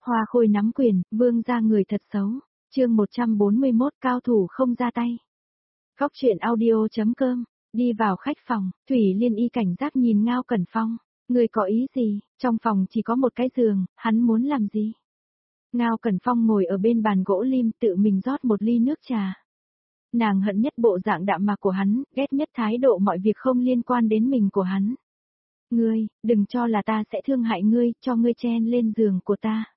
Hoa Khôi nắm quyền, vương ra người thật xấu. Chương 141 cao thủ không ra tay. Góc truyện audio.com. Đi vào khách phòng, Thủy Liên Y cảnh giác nhìn Ngao Cẩn Phong. Người có ý gì? Trong phòng chỉ có một cái giường, hắn muốn làm gì? Ngao Cẩn Phong ngồi ở bên bàn gỗ lim tự mình rót một ly nước trà. Nàng hận nhất bộ dạng đạm mạc của hắn, ghét nhất thái độ mọi việc không liên quan đến mình của hắn. Ngươi, đừng cho là ta sẽ thương hại ngươi, cho ngươi chen lên giường của ta.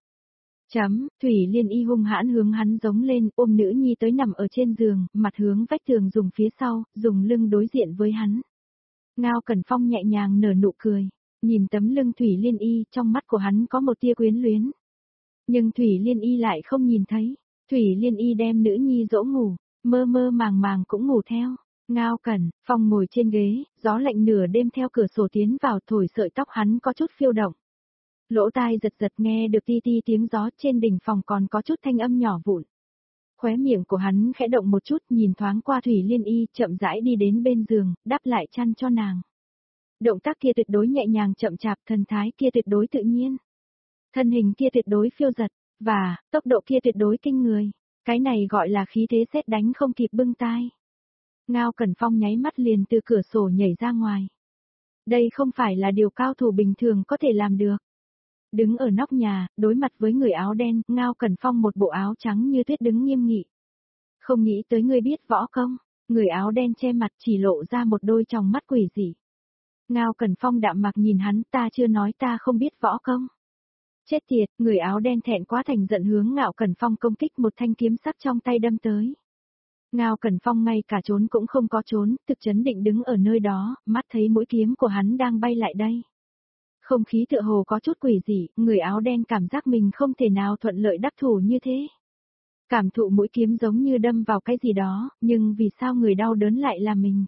Thủy Liên Y hung hãn hướng hắn giống lên, ôm nữ nhi tới nằm ở trên giường, mặt hướng vách tường dùng phía sau, dùng lưng đối diện với hắn. Ngao Cẩn Phong nhẹ nhàng nở nụ cười, nhìn tấm lưng Thủy Liên Y, trong mắt của hắn có một tia quyến luyến. Nhưng Thủy Liên Y lại không nhìn thấy, Thủy Liên Y đem nữ nhi dỗ ngủ, mơ mơ màng màng cũng ngủ theo. Ngao Cẩn Phong ngồi trên ghế, gió lạnh nửa đêm theo cửa sổ tiến vào thổi sợi tóc hắn có chút phiêu động. Lỗ tai giật giật nghe được ti ti tiếng gió, trên đỉnh phòng còn có chút thanh âm nhỏ vụn. Khóe miệng của hắn khẽ động một chút, nhìn thoáng qua Thủy Liên Y, chậm rãi đi đến bên giường, đắp lại chăn cho nàng. Động tác kia tuyệt đối nhẹ nhàng chậm chạp, thần thái kia tuyệt đối tự nhiên. Thân hình kia tuyệt đối phiêu giật, và tốc độ kia tuyệt đối kinh người. Cái này gọi là khí thế sét đánh không kịp bưng tai. Ngao Cẩn Phong nháy mắt liền từ cửa sổ nhảy ra ngoài. Đây không phải là điều cao thủ bình thường có thể làm được. Đứng ở nóc nhà, đối mặt với người áo đen, Ngao Cẩn Phong một bộ áo trắng như tuyết đứng nghiêm nghị. Không nghĩ tới ngươi biết võ công, người áo đen che mặt chỉ lộ ra một đôi tròng mắt quỷ dị. Ngao Cẩn Phong đạm mạc nhìn hắn, ta chưa nói ta không biết võ công. Chết tiệt, người áo đen thẹn quá thành giận hướng Ngao Cẩn Phong công kích, một thanh kiếm sắc trong tay đâm tới. Ngao Cẩn Phong ngay cả trốn cũng không có trốn, thực chấn định đứng ở nơi đó, mắt thấy mũi kiếm của hắn đang bay lại đây. Không khí tựa hồ có chút quỷ dị, người áo đen cảm giác mình không thể nào thuận lợi đắc thủ như thế. Cảm thụ mũi kiếm giống như đâm vào cái gì đó, nhưng vì sao người đau đớn lại là mình?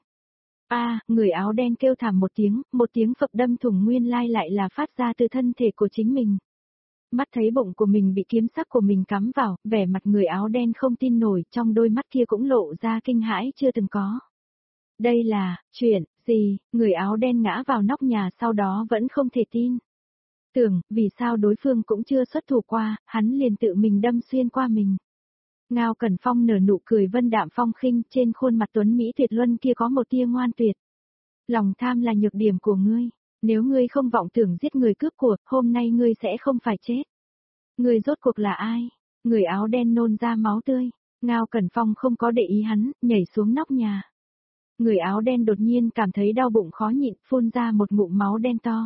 Người áo đen kêu thảm một tiếng phập đâm thủng nguyên lai lại là phát ra từ thân thể của chính mình. Mắt thấy bụng của mình bị kiếm sắc của mình cắm vào, vẻ mặt người áo đen không tin nổi, trong đôi mắt kia cũng lộ ra kinh hãi chưa từng có. Đây là, chuyện, gì, người áo đen ngã vào nóc nhà sau đó vẫn không thể tin. Tưởng, vì sao đối phương cũng chưa xuất thủ qua, hắn liền tự mình đâm xuyên qua mình. Ngao Cẩn Phong nở nụ cười vân đạm phong khinh, trên khuôn mặt tuấn Mỹ tuyệt luân kia có một tia ngoan tuyệt. Lòng tham là nhược điểm của ngươi, nếu ngươi không vọng tưởng giết người cướp của, hôm nay ngươi sẽ không phải chết. Ngươi rốt cuộc là ai? Người áo đen nôn ra máu tươi, Ngao Cẩn Phong không có để ý hắn, nhảy xuống nóc nhà. Người áo đen đột nhiên cảm thấy đau bụng khó nhịn, phun ra một ngụm máu đen to.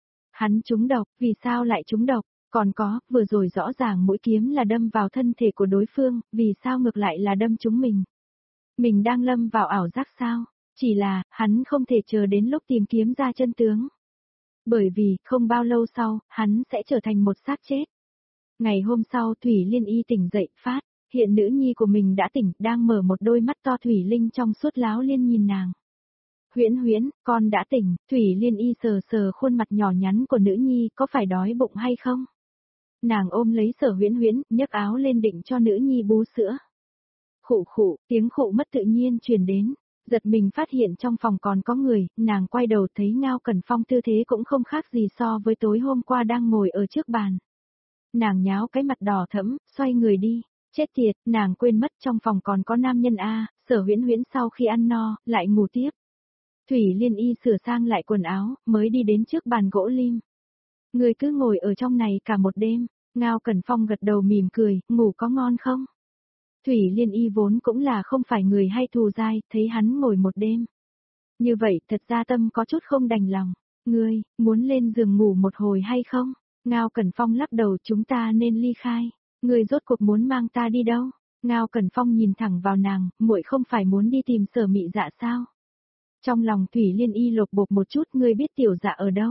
Hắn trúng độc, vì sao lại trúng độc? Còn có, vừa rồi rõ ràng mũi kiếm là đâm vào thân thể của đối phương, vì sao ngược lại là đâm trúng mình? Mình đang lâm vào ảo giác sao? Chỉ là, hắn không thể chờ đến lúc tìm kiếm ra chân tướng. Bởi vì, không bao lâu sau, hắn sẽ trở thành một xác chết. Ngày hôm sau Thủy Liên Y tỉnh dậy, phát hiện nữ nhi của mình đã tỉnh, đang mở một đôi mắt to thủy linh trong suốt láo liên nhìn nàng. Huyễn Huyễn, con đã tỉnh, Thủy Liên Y sờ sờ khuôn mặt nhỏ nhắn của nữ nhi, có phải đói bụng hay không? Nàng ôm lấy Sở Huyễn Huyễn, nhấc áo lên định cho nữ nhi bú sữa. Khụ khụ, tiếng khụ mất tự nhiên truyền đến, giật mình phát hiện trong phòng còn có người, nàng quay đầu thấy Ngao Cẩn Phong tư thế cũng không khác gì so với tối hôm qua đang ngồi ở trước bàn. Nàng nháo cái mặt đỏ thẫm, xoay người đi, chết tiệt, nàng quên mất trong phòng còn có nam nhân Sở Huyễn Huyễn sau khi ăn no, lại ngủ tiếp. Thủy Liên Y sửa sang lại quần áo, mới đi đến trước bàn gỗ lim. Người cứ ngồi ở trong này cả một đêm, Ngao Cẩn Phong gật đầu mỉm cười, ngủ có ngon không? Thủy Liên Y vốn cũng là không phải người hay thù dai, thấy hắn ngồi một đêm. Như vậy thật ra tâm có chút không đành lòng, ngươi, muốn lên giường ngủ một hồi hay không? Ngao Cẩn Phong lắc đầu, chúng ta nên ly khai, ngươi rốt cuộc muốn mang ta đi đâu? Ngao Cẩn Phong nhìn thẳng vào nàng, muội không phải muốn đi tìm Sở Mị Dạ sao? Trong lòng Thủy Liên Y lột bột một chút, ngươi biết Tiểu Dạ ở đâu?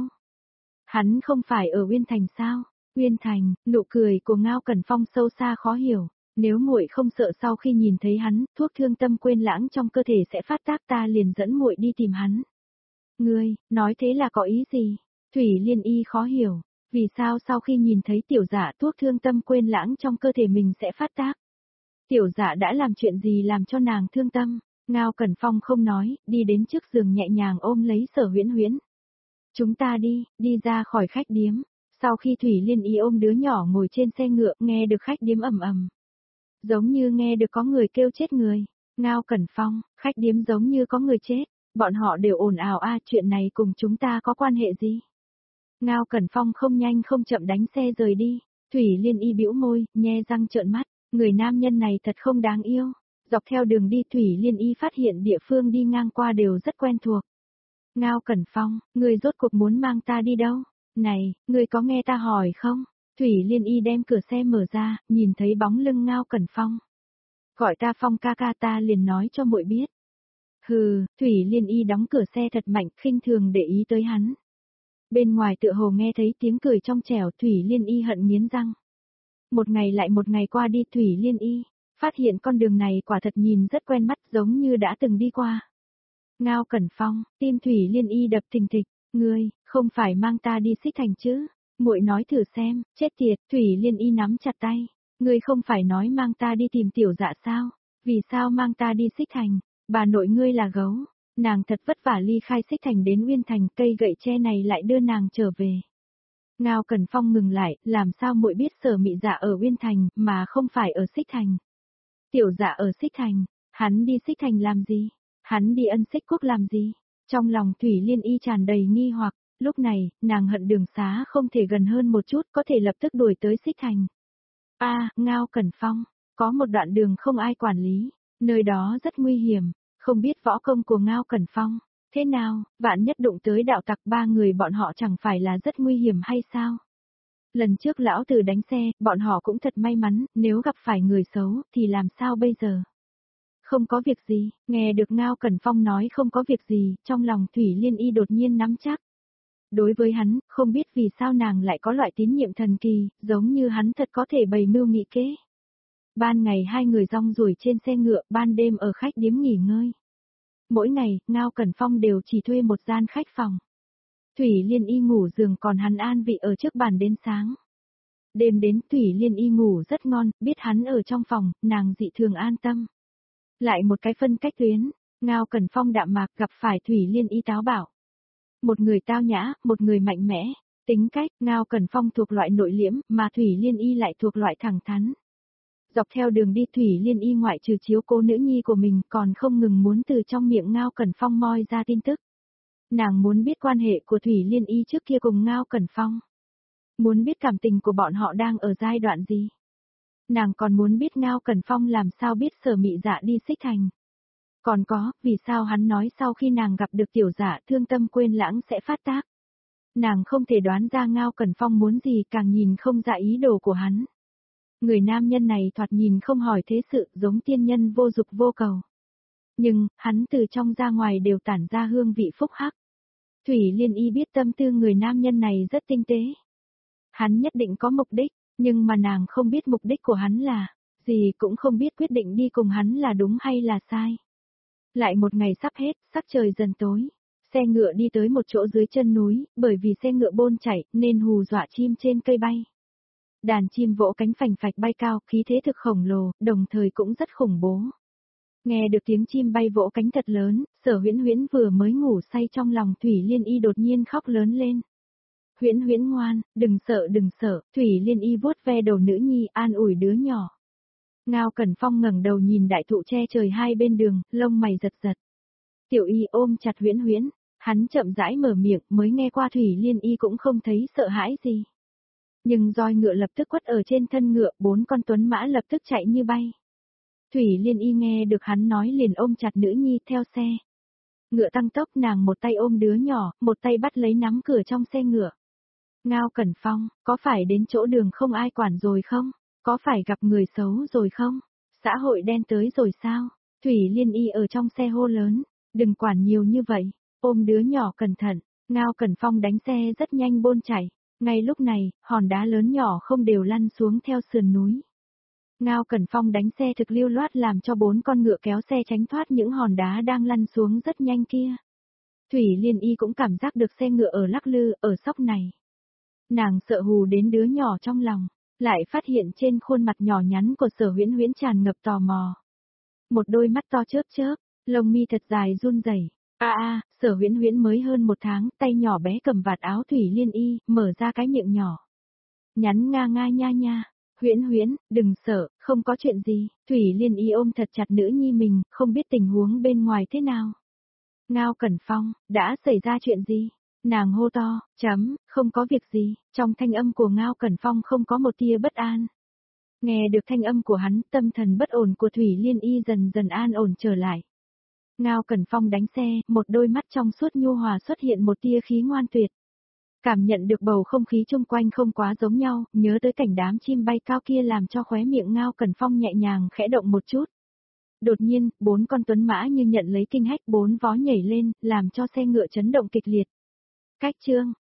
Hắn không phải ở Uyên Thành sao? Uyên Thành, nụ cười của Ngao Cẩn Phong sâu xa khó hiểu, nếu muội không sợ sau khi nhìn thấy hắn, thuốc thương tâm quên lãng trong cơ thể sẽ phát tác, ta liền dẫn muội đi tìm hắn. Ngươi, nói thế là có ý gì? Thủy Liên Y khó hiểu, vì sao sau khi nhìn thấy Tiểu Dạ thuốc thương tâm quên lãng trong cơ thể mình sẽ phát tác? Tiểu Dạ đã làm chuyện gì làm cho nàng thương tâm? Ngao Cẩn Phong không nói, đi đến trước giường nhẹ nhàng ôm lấy Sở Huyễn Huyễn. Chúng ta đi ra khỏi khách điếm. Sau khi Thủy Liên Y ôm đứa nhỏ ngồi trên xe ngựa, nghe được khách điếm ầm ầm. Giống như nghe được có người kêu chết người. Ngao Cẩn Phong, khách điếm giống như có người chết. Bọn họ đều ồn ào chuyện này cùng chúng ta có quan hệ gì? Ngao Cẩn Phong không nhanh không chậm đánh xe rời đi. Thủy Liên Y bĩu môi, nhe răng trợn mắt. Người nam nhân này thật không đáng yêu. Dọc theo đường đi Thủy Liên Y phát hiện địa phương đi ngang qua đều rất quen thuộc. Ngao Cẩn Phong, người rốt cuộc muốn mang ta đi đâu? Này, người có nghe ta hỏi không? Thủy Liên Y đem cửa xe mở ra, nhìn thấy bóng lưng Ngao Cẩn Phong. Gọi ta Phong ca ca, ta liền nói cho muội biết. Hừ, Thủy Liên Y đóng cửa xe thật mạnh, khinh thường để ý tới hắn. Bên ngoài tựa hồ nghe thấy tiếng cười trong trẻo, Thủy Liên Y hận nghiến răng. Một ngày lại một ngày qua đi, Thủy Liên Y phát hiện con đường này quả thật nhìn rất quen mắt, giống như đã từng đi qua. Ngao Cẩn Phong, tim Thủy Liên Y đập thình thịch, ngươi không phải mang ta đi Xích Thành chứ? Muội nói thử xem, chết tiệt. Thủy Liên Y nắm chặt tay, ngươi không phải nói mang ta đi tìm Tiểu Dạ sao? Vì sao mang ta đi Xích Thành? Bà nội ngươi là gấu. Nàng thật vất vả ly khai Xích Thành đến Uyên Thành, cây gậy tre này lại đưa nàng trở về. Ngao Cẩn Phong ngừng lại, làm sao muội biết Sở Mị Dạ ở Uyên Thành mà không phải ở Xích Thành? Tiểu Dạ ở Xích Thành, hắn đi Xích Thành làm gì? Hắn đi Ân Xích Quốc làm gì? Trong lòng Thủy Liên Y tràn đầy nghi hoặc, lúc này, nàng hận đường xá không thể gần hơn một chút, có thể lập tức đuổi tới Xích Thành. Ngao Cẩn Phong, có một đoạn đường không ai quản lý, nơi đó rất nguy hiểm, không biết võ công của Ngao Cẩn Phong. Thế nào, vạn nhất đụng tới đạo tặc, ba người bọn họ chẳng phải là rất nguy hiểm hay sao? Lần trước lão tử đánh xe, bọn họ cũng thật may mắn, nếu gặp phải người xấu, thì làm sao bây giờ? Không có việc gì, nghe được Ngao Cẩn Phong nói không có việc gì, trong lòng Thủy Liên Y đột nhiên nắm chắc. Đối với hắn, không biết vì sao nàng lại có loại tín nhiệm thần kỳ, giống như hắn thật có thể bày mưu nghị kế. Ban ngày hai người rong ruổi trên xe ngựa, ban đêm ở khách điếm nghỉ ngơi. Mỗi ngày, Ngao Cẩn Phong đều chỉ thuê một gian khách phòng. Thủy Liên Y ngủ giường, còn hắn an vị ở trước bàn đến sáng. Đêm đến Thủy Liên Y ngủ rất ngon, biết hắn ở trong phòng, nàng dị thường an tâm. Lại một cái phân cách tuyến, Ngao Cẩn Phong đạm mạc gặp phải Thủy Liên Y táo bạo. Một người tao nhã, một người mạnh mẽ, tính cách, Ngao Cẩn Phong thuộc loại nội liễm, mà Thủy Liên Y lại thuộc loại thẳng thắn. Dọc theo đường đi Thủy Liên Y ngoại trừ chiếu cố nữ nhi của mình còn không ngừng muốn từ trong miệng Ngao Cẩn Phong moi ra tin tức. Nàng muốn biết quan hệ của Thủy Liên Y trước kia cùng Ngao Cẩn Phong. Muốn biết cảm tình của bọn họ đang ở giai đoạn gì. Nàng còn muốn biết Ngao Cẩn Phong làm sao biết Sở Mị Dạ đi Xích Thành. Còn có, vì sao hắn nói sau khi nàng gặp được Tiểu Dạ thương tâm quên lãng sẽ phát tác. Nàng không thể đoán ra Ngao Cẩn Phong muốn gì, càng nhìn không ra ý đồ của hắn. Người nam nhân này thoạt nhìn không hỏi thế sự, giống tiên nhân vô dục vô cầu. Nhưng, hắn từ trong ra ngoài đều tản ra hương vị phúc hắc. Thủy Liên Y biết tâm tư người nam nhân này rất tinh tế. Hắn nhất định có mục đích, nhưng mà nàng không biết mục đích của hắn là gì, cũng không biết quyết định đi cùng hắn là đúng hay là sai. Lại một ngày sắp hết, sắc trời dần tối. Xe ngựa đi tới một chỗ dưới chân núi, bởi vì xe ngựa bôn chảy nên hù dọa chim trên cây bay. Đàn chim vỗ cánh phành phạch bay cao, khí thế thực khổng lồ, đồng thời cũng rất khủng bố. Nghe được tiếng chim bay vỗ cánh thật lớn, Sở Huyễn Huyễn vừa mới ngủ say trong lòng Thủy Liên Y đột nhiên khóc lớn lên. Huyễn Huyễn ngoan, đừng sợ, Thủy Liên Y vuốt ve đầu nữ nhi, an ủi đứa nhỏ. Ngao Cẩn Phong ngẩng đầu nhìn đại thụ che trời hai bên đường, lông mày giật giật. Tiểu Y ôm chặt Huyễn Huyễn, hắn chậm rãi mở miệng, mới nghe qua Thủy Liên Y cũng không thấy sợ hãi gì. Nhưng roi ngựa lập tức quất ở trên thân ngựa, 4 con tuấn mã lập tức chạy như bay. Thủy Liên Y nghe được hắn nói liền ôm chặt nữ nhi theo xe. Ngựa tăng tốc, nàng một tay ôm đứa nhỏ, một tay bắt lấy nắm cửa trong xe ngựa. Ngao Cẩn Phong, có phải đến chỗ đường không ai quản rồi không? Có phải gặp người xấu rồi không? Xã hội đen tới rồi sao? Thủy Liên Y ở trong xe hô lớn, đừng quản nhiều như vậy, ôm đứa nhỏ cẩn thận. Ngao Cẩn Phong đánh xe rất nhanh bôn chạy. Ngay lúc này, hòn đá lớn nhỏ không đều lăn xuống theo sườn núi. Ngao Cẩn Phong đánh xe thực lưu loát làm cho 4 con ngựa kéo xe tránh thoát những hòn đá đang lăn xuống rất nhanh kia. Thủy Liên Y cũng cảm giác được xe ngựa ở lắc lư, ở sóc này. Nàng sợ hù đến đứa nhỏ trong lòng, lại phát hiện trên khuôn mặt nhỏ nhắn của Sở Huyễn Huyễn tràn ngập tò mò. Một đôi mắt to chớp chớp, lông mi thật dài run rẩy. Sở Huyễn Huyễn mới hơn 1 tháng, tay nhỏ bé cầm vạt áo Thủy Liên Y, mở ra cái miệng nhỏ. Nhắn nga nga nha nha. Huyễn Huyễn, đừng sợ, không có chuyện gì. Thủy Liên Y ôm thật chặt nữ nhi mình, không biết tình huống bên ngoài thế nào. Ngao Cẩn Phong, đã xảy ra chuyện gì? Nàng hô to, không có việc gì, trong thanh âm của Ngao Cẩn Phong không có một tia bất an. Nghe được thanh âm của hắn, tâm thần bất ổn của Thủy Liên Y dần dần an ổn trở lại. Ngao Cẩn Phong đánh xe, một đôi mắt trong suốt nhu hòa xuất hiện một tia khí ngoan tuyệt. Cảm nhận được bầu không khí chung quanh không quá giống nhau, nhớ tới cảnh đám chim bay cao kia làm cho khóe miệng Ngao Cẩn Phong nhẹ nhàng khẽ động một chút. Đột nhiên, 4 con tuấn mã như nhận lấy kinh hách 4 vó nhảy lên, làm cho xe ngựa chấn động kịch liệt. Cách chương,